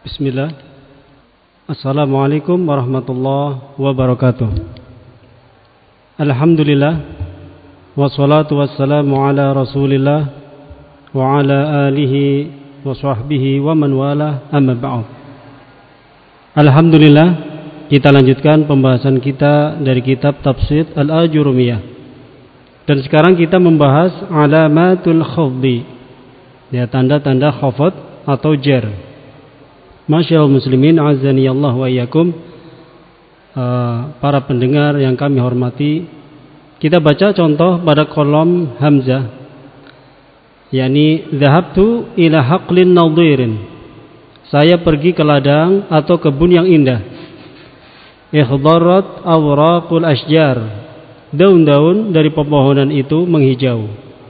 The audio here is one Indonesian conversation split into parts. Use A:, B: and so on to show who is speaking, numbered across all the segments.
A: Bismillah. Assalamualaikum warahmatullahi wabarakatuh. Alhamdulillah. Wassalatu wassalamu ala rasulillah wa ala alihi wa sahbihi wa man wala, amma ba'd. Alhamdulillah, kita lanjutkan pembahasan kita dari kitab Tafsir Al-Ajurumiyah. Dan sekarang kita membahas alamatul khafdi, ya, tanda-tanda khafad atau jar. Masyaallah muslimin azani Allah wa iyyakum, para pendengar yang kami hormati, kita baca contoh pada kolom hamzah, yakni dhahabtu ila haqlin nadhirin, saya pergi ke ladang atau kebun yang indah. Ikhdarat awraqul ashjar, daun-daun dari pepohonan itu menghijau.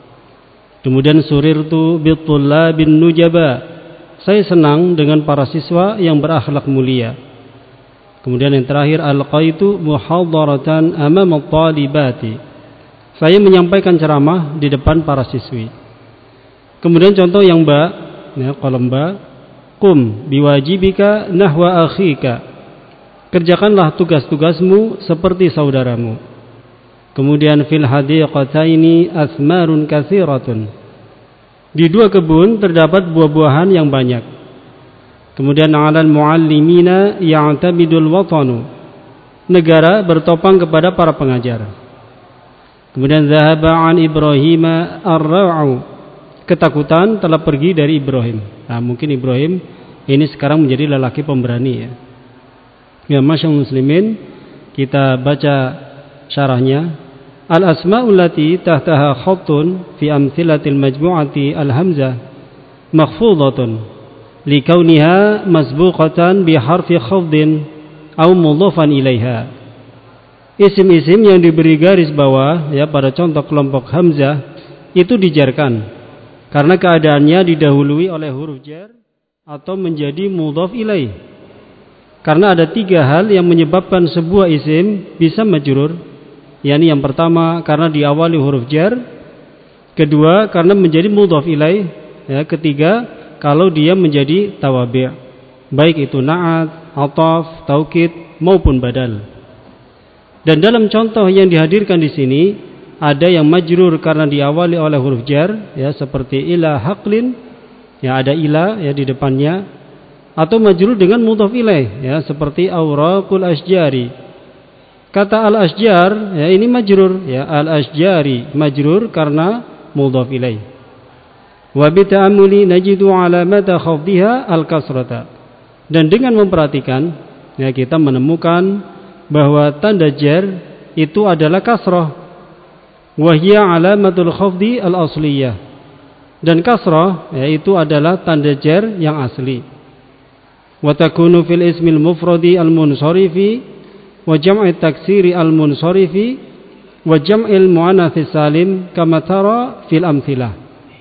A: Kemudian surirtu bitullabin nujaba, saya senang dengan para siswa yang berakhlak mulia. Kemudian yang terakhir, alqaitu muhadaratan amama talibati, saya menyampaikan ceramah di depan para siswi. Kemudian contoh yang ba, ya, kolom ba, qum biwajibika nahwa akhika, kerjakanlah tugas-tugasmu seperti saudaramu. Kemudian fil hadiqataini asmarun katsiratun, di dua kebun terdapat buah-buahan yang banyak. Kemudian alal muallimina ya'tabidul watanu, negara bertopang kepada para pengajar. Kemudian zahaba an Ibrahima ar-ra'u, ketakutan telah pergi dari Ibrahim. Nah, mungkin Ibrahim ini sekarang menjadi lelaki pemberani, ya. Ya, masyaallah muslimin, kita baca syarahnya. Al-asma'ul lati tahtaha khattun fi amthilatil majmu'ati al-hamzah makhfudatun likauniha masbuqatan bi harfi khafdin aw mudhafan ilaiha. Isim-isim yang diberi garis bawah, ya, pada contoh kelompok hamzah itu dijarkan karena keadaannya didahului oleh huruf jar atau menjadi mudhaf ilaih. Karena ada tiga hal yang menyebabkan sebuah isim bisa majrur, yakni yang pertama karena diawali huruf jar, kedua karena menjadi mudhaf ilaih, ya, ketiga kalau dia menjadi tawabi', baik itu na'at, ataf, taukid maupun badal. Dan dalam contoh yang dihadirkan di sini ada yang majrur karena diawali oleh huruf jar, ya, seperti ila haqlin, ya, ada ila, ya, di depannya, atau majrur dengan mudhaf ilaih, ya, seperti awraqul asjari. Kata al-asjar, ya, ini majrur, ya, al-asjari majrur karena mudhaf ilaih. Wa bi ta'ammuli najidu alamata khafdiha al-kasrata. Dan dengan memperhatikan, ya, kita menemukan bahwa tanda jar itu adalah kasrah. Wa hiya alamatul khafdi al-asliyah. Dan kasrah, ya, itu adalah tanda jar yang asli. Wa takunu fil ismil mufradi al-munsarifi wa jam'i taksiri al-munsarifi wa jam'il muannats salim kama tara fil amthilah.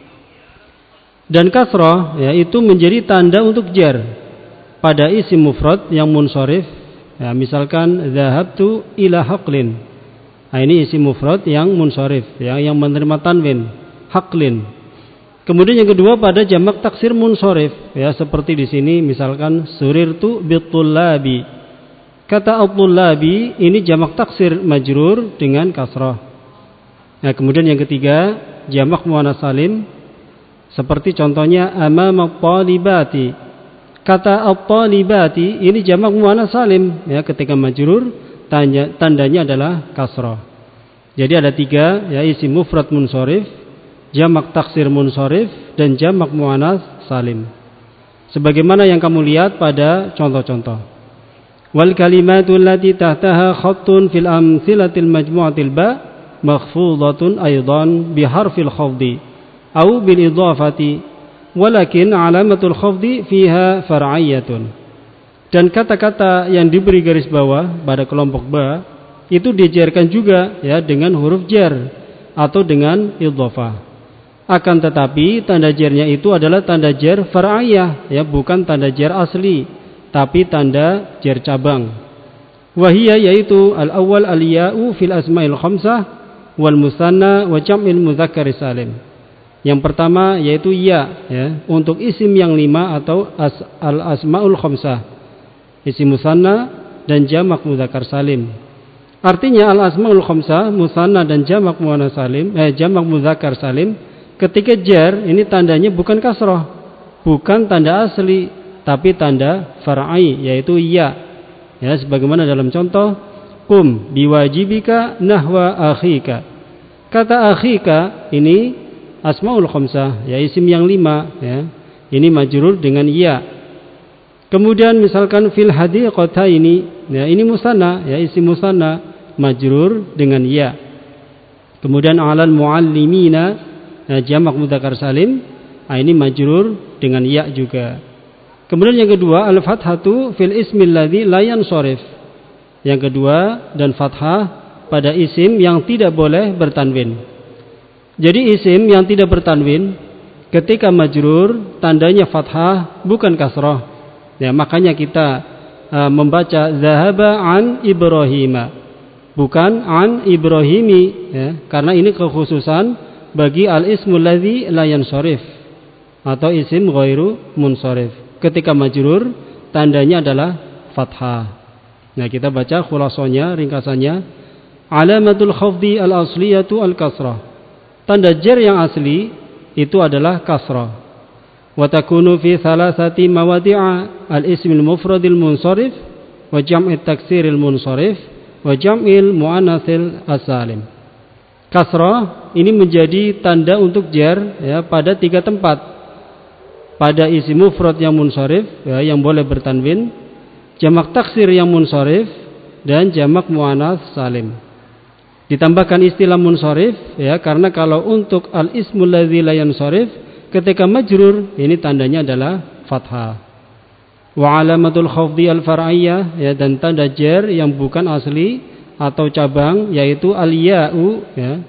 A: Dan kasrah, ya, itu menjadi tanda untuk jar pada isim mufrad yang munsharif, ya, misalkan dhahabtu ila haqlin. Nah, ini isim mufrad yang munsharif, ya, yang menerima tanwin, haqlin. Kemudian yang kedua pada jamak taksir munsharif, ya, seperti di sini misalkan surirtu bitullabi. Kata al-tullabi ini jamak taksir majrur dengan kasrah. Nah, kemudian yang ketiga jamak muannats salim, seperti contohnya amama talibati. Kata al-talibati ini jamak muannats salim, ya, ketika majrur tandanya adalah kasrah. Jadi ada tiga, ya, isim mufrad munsharif, jamak taksir munsharif, dan jamak muannats salim. Sebagaimana yang kamu lihat pada contoh-contoh. Wal kalimatul lati tahtaha khattun fil amthilatil majmu'atil ba makhfudatun aidan bi harfil khafdi au bil idhafati walakin alamatul khafdi fiha far'iyatun. Dan kata-kata yang diberi garis bawah pada kelompok ba itu dijarkan juga, ya, dengan huruf jar atau dengan idhafah. Akan tetapi tanda jarnya itu adalah tanda jar far'iyah, ya, bukan tanda jar asli, tapi tanda jar cabang. Wahiyya, yaitu al-awwal al-ya'u fil asma'il khamsah wal musanna wa jam'il mudzakkar salim. Yang pertama yaitu ya, untuk isim yang 5 atau al-asmaul khamsah, isim musanna dan jamak mudzakkar salim. Artinya al-asmaul khamsah, musanna dan jamak muannas salim, jamak mudzakkar salim, ketika jar ini tandanya bukan kasrah, bukan tanda asli, tapi tanda far'i yaitu ya. Sebagaimana dalam contoh qum biwajibika nahwa akhika. Kata akhika ini asmaul khamsah, isim yang 5, ini majrur dengan ya. Kemudian misalkan fil hadiqata ini musanna, isim musanna majrur dengan ya. Kemudian alal muallimina, jamak mudzakkar salim, ini majrur dengan ya juga. Kemudian yang kedua al-fathatu fil ismil ladzi la yansharif. Yang kedua dan fathah pada isim yang tidak boleh bertanwin. Jadi isim yang tidak bertanwin ketika majrur tandanya fathah bukan kasrah. Makanya kita membaca zahaba an Ibrahima, bukan an Ibrahimi, karena ini kekhususan bagi al-ismul ladzi la yansharif atau isim ghairu munsharif. Ketika majrur tandanya adalah fathah. Kita baca khulasanya, ringkasannya. Alamatul khafdi al-asliyatu al-kasrah. Tanda jar yang asli itu adalah kasrah. Wa takunu fi thalathati mawadi'a al-ismil mufradil munsharif wa jam'it taksiril munsharif wa jam'il muannatsil as-salim. Kasrah ini menjadi tanda untuk jar pada 3 tempat. Pada isim mufrad yang munsharif, yang boleh bertanwin, jamak taksir yang munsharif, dan jamak muannats salim. Ditambahkan istilah munsharif, karena kalau untuk al-ismul ladzi la yansharif ketika majrur ini tandanya adalah fathah. Wa alamatul khafdi al-far'iyyah, dan tanda jar yang bukan asli atau cabang yaitu al-ya'u,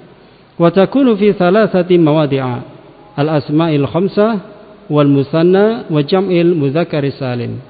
A: wa takunu fi thalathati mawadi'a al-asma'il khamsah wal musanna wa jam'il mudzakkaris salim.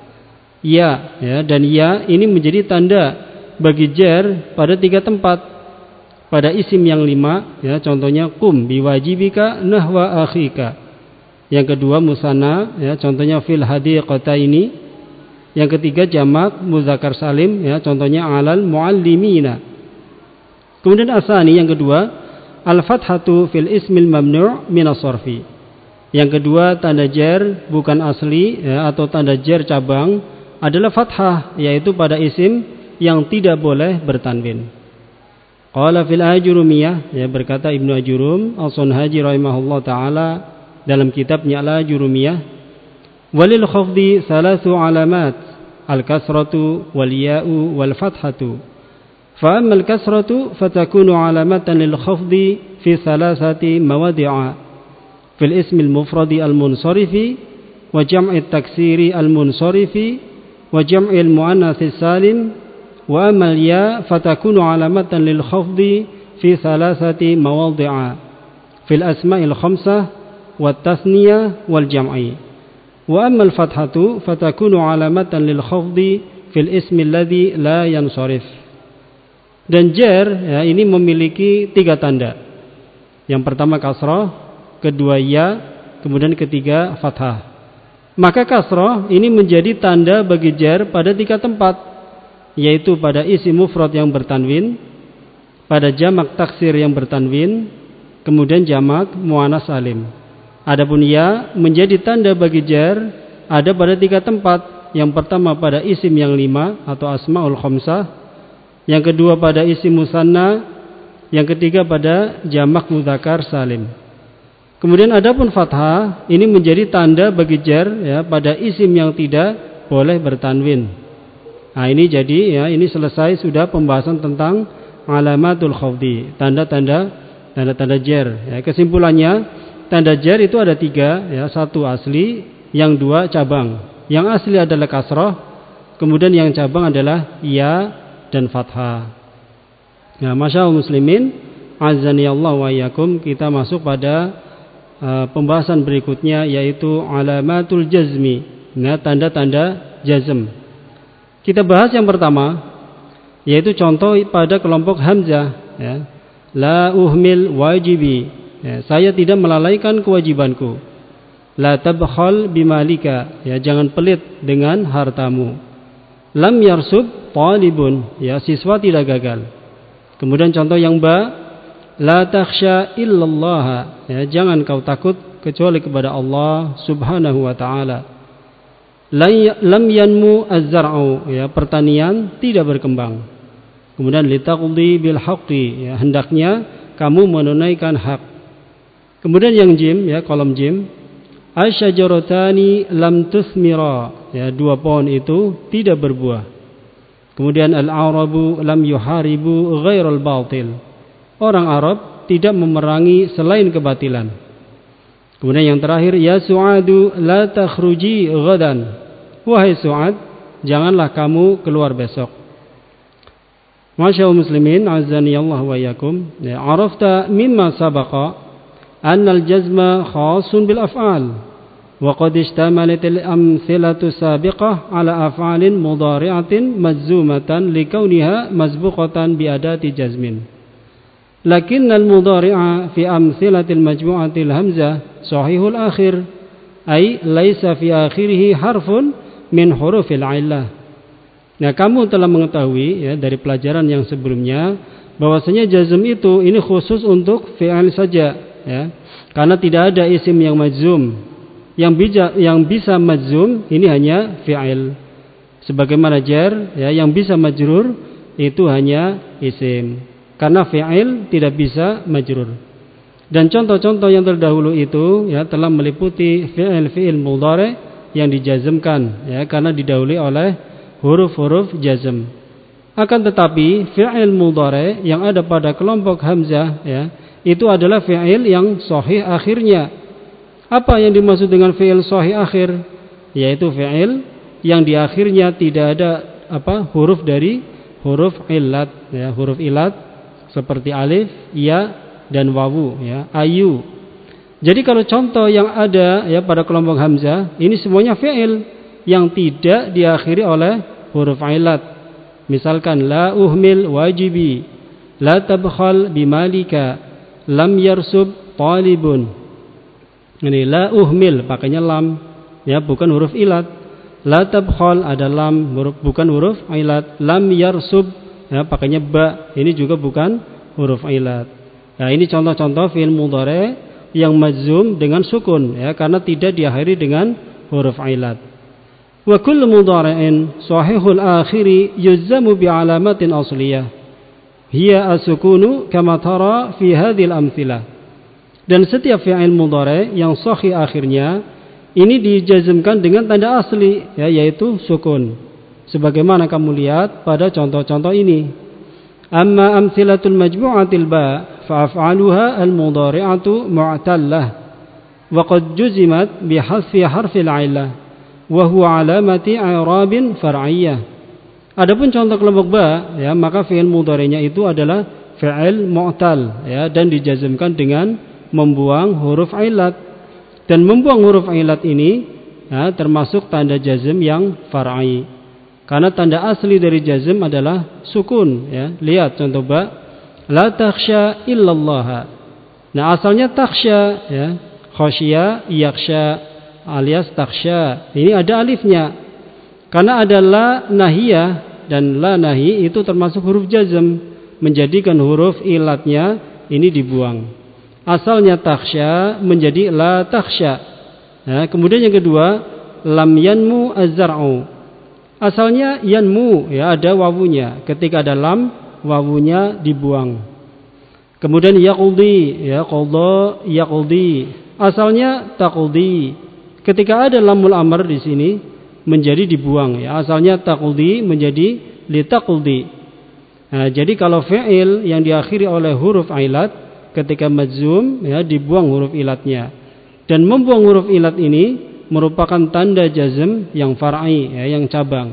A: Ya, dan ya ini menjadi tanda bagi jar pada 3 tempat. Pada isim yang 5, contohnya qum biwajibika nahwa akhika. Yang kedua musanna, contohnya fil hadiqata ini. Yang ketiga jamak mudzakkar salim, contohnya alal muallimina. Kemudian asani yang kedua al-fathatu fil ismil mamnu' minas sarfi. Yang kedua tanda jar bukan asli atau tanda jar cabang adalah fathah, yaitu pada isim yang tidak boleh bertanwin. Qala fil ajurumiyah, berkata Ibnu Ajurum As-Sunhaji rahimahullah taala dalam kitabnya Al-Ajurumiyah, walil khafdi thalathu alamat al-kasratu wal ya'u wal fathatu. Fa amma al-kasratu fatakunu alamatan lil khafdi fi thalathati mawadi'a fil ismi al-mufradi al-munsarifi wa jam'i at-taksiri al-munsarifi wa jam'i al-muannats salim. Wa amal ya fatakunu alamatan lil khafdi fi thalathati mawadhi'a fil asma'il khamsah wat tasniyah wal jam'i. Wa amal fathatu fatakunu alamatan lil khafdi fil ismi alladhi la yansharif. Dan jar ini memiliki 3 tanda. Yang pertama kasrah, kedua ya, kemudian ketiga fathah. Maka kasrah ini menjadi tanda bagi jar pada 3 tempat, yaitu pada isim mufrad yang bertanwin, pada jamak taksir yang bertanwin, kemudian jamak muannats salim. Adapun ya menjadi tanda bagi jar ada pada 3 tempat. Yang pertama pada isim yang 5 atau asmaul khamsah, yang kedua pada isim musanna, yang ketiga pada jamak mudzakkar salim. Kemudian adapun fathah ini menjadi tanda bagi jar pada isim yang tidak boleh bertanwin. Ini jadi ini selesai sudah pembahasan tentang alamatul khafdi, tanda-tanda jar. Kesimpulannya tanda jar itu ada 3, 1 asli, yang 2 cabang. Yang asli adalah kasrah, kemudian yang cabang adalah ya dan fathah. Masyaallah muslimin, azani Allah wa iyyakum, kita masuk pada pembahasan berikutnya yaitu alamatul jazmi, tanda-tanda jazm. Kita bahas yang pertama, yaitu contoh pada kelompok hamzah. La uhmil wajibi ya, saya tidak melalaikan kewajibanku. La tabkhal bimalika, ya, jangan pelit dengan hartamu. Lam yarsub talibun, ya, siswa tidak gagal. Kemudian contoh yang ba, la takhsha illallah, ya, jangan kau takut kecuali kepada Allah Subhanahu wa taala. Lam yanmu az-zar'u, ya, pertanian tidak berkembang. Kemudian litaqdi bil haqqi, ya, hendaknya kamu menunaikan hak. Kemudian yang jim, ya, kolom jim, asyajaratani lam tuthmira, ya, dua pohon itu tidak berbuah. Kemudian al-arabu lam yuharibu ghairal batil, orang Arab tidak memerangi selain kebatilan. Kemudian yang terakhir, ya Su'adu la takhruji ghadan, wahai Su'ad, janganlah kamu keluar besok. Masyaallah muslimin, azani Allah wa iyyakum. Ya, arafta mimma sabaqa anna al-jazma khasun bil af'al wa qad ishtamalat al-amthilatu sabiqah ala af'alin mudhari'atin majzumatan likauniha mazbuqatan bi adati jazmin. Lakin al-mudhari'a fi amthilati al-majmu'ati al-hamzah sahihul akhir, ay laysa fi akhirih harfun min hurufil 'illah. Nah, kamu telah mengetahui, ya, dari pelajaran yang sebelumnya bahwasanya jazm itu ini khusus untuk fi'il saja, ya. Karena tidak ada isim yang majzum. Yang bisa majzum ini hanya fi'il. Sebagaimana jar, ya, yang bisa majrur itu hanya isim. Karena fi'il tidak bisa majrur. Dan contoh-contoh yang terdahulu itu, ya, telah meliputi fi'il mudhari yang dijazmkan, ya, karena didahului oleh huruf-huruf jazm. Akan tetapi fi'il mudhari yang ada pada kelompok hamzah, ya, itu adalah fi'il yang sahih akhirnya. Apa yang dimaksud dengan fi'il sahih akhir? Yaitu fi'il yang di akhirnya tidak ada huruf dari huruf illat, ya, huruf illat seperti alif, ya, dan wawu, ya, ayu. Jadi kalau contoh yang ada, ya, pada kelompok hamzah ini semuanya fi'il yang tidak diakhiri oleh huruf illat. Misalkan la uhmil wajibi, la tabkhal bimalika, lam yarsub talibun. Ini la uhmil pakainya lam, ya, bukan huruf illat. La tabkhal ada lam, bukan huruf illat. Lam yarsub, ya, pakainya ba, ini juga bukan huruf illat. Nah, ini contoh-contoh fi'il mudhari yang majzum dengan sukun, ya, karena tidak diakhiri dengan huruf illat. Wa kullu mudhari'in sahihul akhiri yuzzamu bi alamatin asliyah hiya as-sukunu kama tara fi hadhil amthilah. Dan setiap fi'il mudhari yang sahih akhirnya ini dijazmkan dengan tanda asli, ya, yaitu sukun. Sebagaimana kamu lihat pada contoh-contoh ini. Amma amthilatul majmu'atil ba fa af'aluha al-mudhari'atu mu'tallah wa qad juzimat bi hasfi harfil 'illah wa huwa alamati i'rabin far'iyyah. Adapun contoh kelompok ba, ya, maka fi'il mudhari'nya itu adalah fi'il mu'tal, ya, dan dijazmkan dengan membuang huruf illat. Dan membuang huruf illat ini, ya, termasuk tanda jazm yang far'i. Karena tanda asli dari jazm adalah sukun, ya. Lihat contoh ba, la takhsha illallah. Nah, asalnya takhsha, ya, khasya yakhsha alias takhsha. Ini ada alifnya. Karena ada la nahiyah, dan la nahi itu termasuk huruf jazm, menjadikan huruf ilatnya ini dibuang. Asalnya takhsha menjadi la takhsha. Nah, kemudian yang kedua, lam yanmu az-zar'u. Asalnya yanmu, ya, ada wawunya. Ketika ada lam, wawunya dibuang. Kemudian yaqdi, ya, qadha yaqdi. Asalnya taqdi. Ketika ada lamul amr di sini menjadi dibuang, ya, asalnya taqdi menjadi litaqdi. Nah, jadi kalau fi'il yang diakhiri oleh huruf illat ketika majzum, ya, dibuang huruf illatnya. Dan membuang huruf illat ini merupakan tanda jazm yang far'i, ya, yang cabang.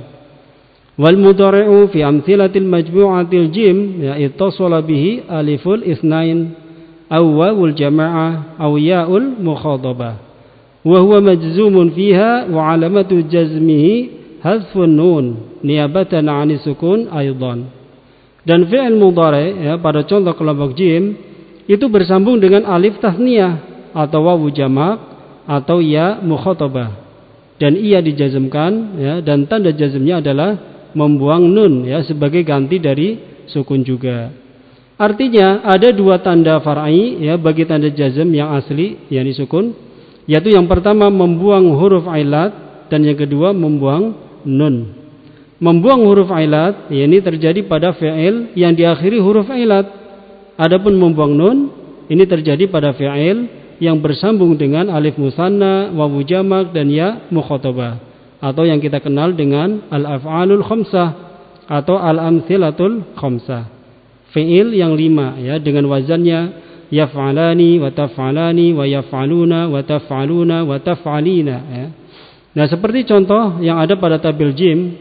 A: Wal mudhari'u fi amthilatil majmu'atil jim, ya, ittasala bihi aliful itsnain aw wawul jama'ah aw ya'ul mukhadhabah. Wa huwa majzumun fiha wa alamatu jazmihi hadfun nun niyabatan 'ani sukun aidan. Dan fi'il mudhari, ya, pada contoh kelompok jim itu bersambung dengan alif tasniyah atau wawu jamak atau ya mukhatabah, dan ia dijazmkan ya, dan tanda jazmnya adalah membuang nun ya sebagai ganti dari sukun juga. Artinya ada dua tanda far'i ya bagi tanda jazm yang asli yakni sukun, yaitu yang pertama membuang huruf ilat dan yang kedua membuang nun. Membuang huruf ilat ini terjadi pada fi'il yang diakhiri huruf ilat. Adapun membuang nun ini terjadi pada fi'il yang bersambung dengan alif musanna, wawu jamak dan ya mukhatabah, atau yang kita kenal dengan al-af'alul khamsah atau al-amtsilatul khamsah. Fi'il yang 5 ya dengan wazannya yaf'alani wa taf'alani wa yaf'aluna wa taf'aluna wa taf'alina ya. Nah, seperti contoh yang ada pada tabel jim,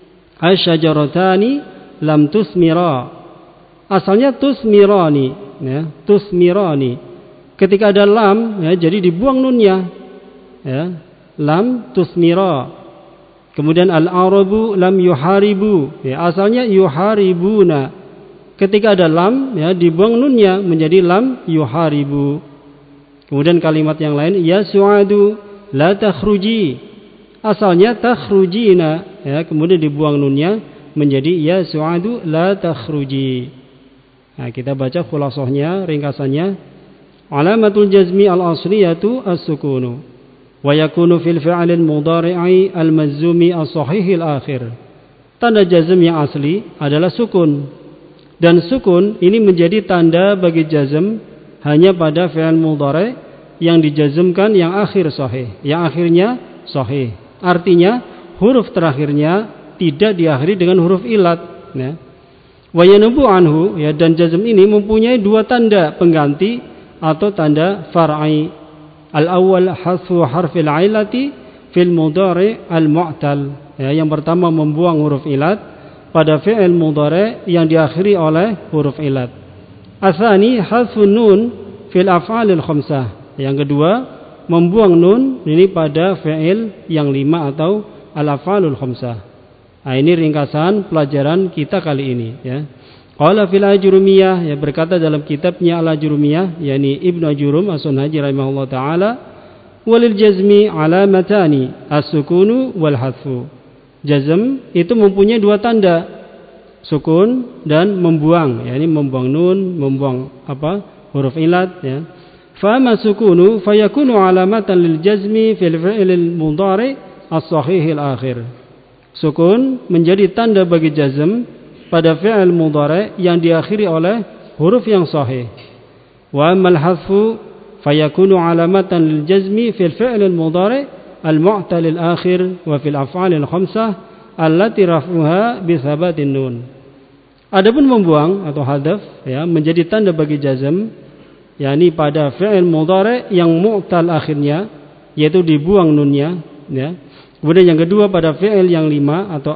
A: asy-syajaratani lam tusmira. Asalnya tusmirani ya, tusmirani. Ketika ada lam ya, jadi dibuang nunnya ya, lam tusmira. Kemudian al-arabu lam yuharibu ya, asalnya yuharibuna. Ketika ada lam ya, dibuang nunnya menjadi lam yuharibu. Kemudian kalimat yang lain ya su'adu la takhruji, asalnya takhrujina ya, kemudian dibuang nunnya menjadi ya su'adu la takhruji. Nah, kita baca khulasahnya, ringkasannya. Alamatul jazmi al-asliyatu as-sukunu wa yakunu fil fi'l al-mudhari'i al-majzumi as-sahih al-akhir. Tanda jazm yang asli adalah sukun, dan sukun ini menjadi tanda bagi jazm hanya pada fi'il mudhari' yang dijazmkan yang akhir sahih, yang akhirnya sahih. Artinya huruf terakhirnya tidak diakhiri dengan huruf ilat ya. Wa yanubu anhu ya, dan jazm ini mempunyai dua tanda pengganti atau tanda far'i. Al-awwal hasfu harfil ilati fil mudhari' al-mu'tal ya, yang pertama membuang huruf ilat pada fi'il mudhari' yang diakhiri oleh huruf ilat. Atsani hasfun nun fil af'alil khamsah. Yang kedua membuang nun ini pada fi'il yang 5 atau al-af'alul khamsah. Nah, ini ringkasan pelajaran kita kali ini ya. Qala fil ajrumiyah ya, berkata dalam kitabnya al-ajrumiyah yakni Ibnu Ajurum as-Sunhaji rahimahullah taala, walil jazmi alamatani as-sukunu wal hadfu. Jazm itu mempunyai dua tanda, sukun dan membuang, yakni membuang nun, membuang huruf ilat ya. Fa amma sukunu fayakunu alamatan lil jazmi fil fi'l al-mudhari' as-sahih al-akhir. Sukun menjadi tanda bagi jazm pada fi'il mudhari' yang diakhiri oleh huruf yang sahih. Wa ammal hadfu fayakunu alamatan lil jazmi fil fi'l al-mudhari' al-mu'tal al-akhir wa fil af'al al-khamsah allati raf'uha bi thabatin nun. Adapun membuang atau hadaf ya menjadi tanda bagi jazm yakni pada fi'il mudhari' yang mu'tal akhirnya, yaitu dibuang nunnya ya. Kemudian yang kedua pada fi'il yang 5 atau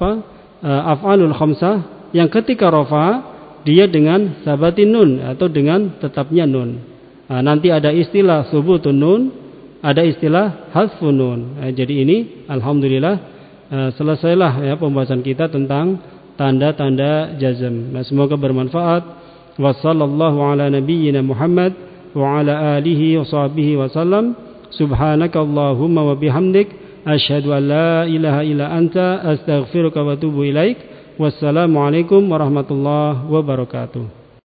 A: af'alul khamsah yang ketika rafa dia dengan sabatin nun atau dengan tetapnya nun. Nah, nanti ada istilah subutun nun, ada istilah hadfun nun. Jadi ini alhamdulillah selesailah ya pembahasan kita tentang tanda-tanda jazm. Nah, semoga bermanfaat. Wassallallahu ala nabiyyina Muhammad wa ala alihi wa sahbihi wasallam. Subhanakallahumma wa bihamdik asyhadu an la ilaha illa anta astaghfiruka wa atubu ilaik. Wassalamualaikum warahmatullahi wabarakatuh.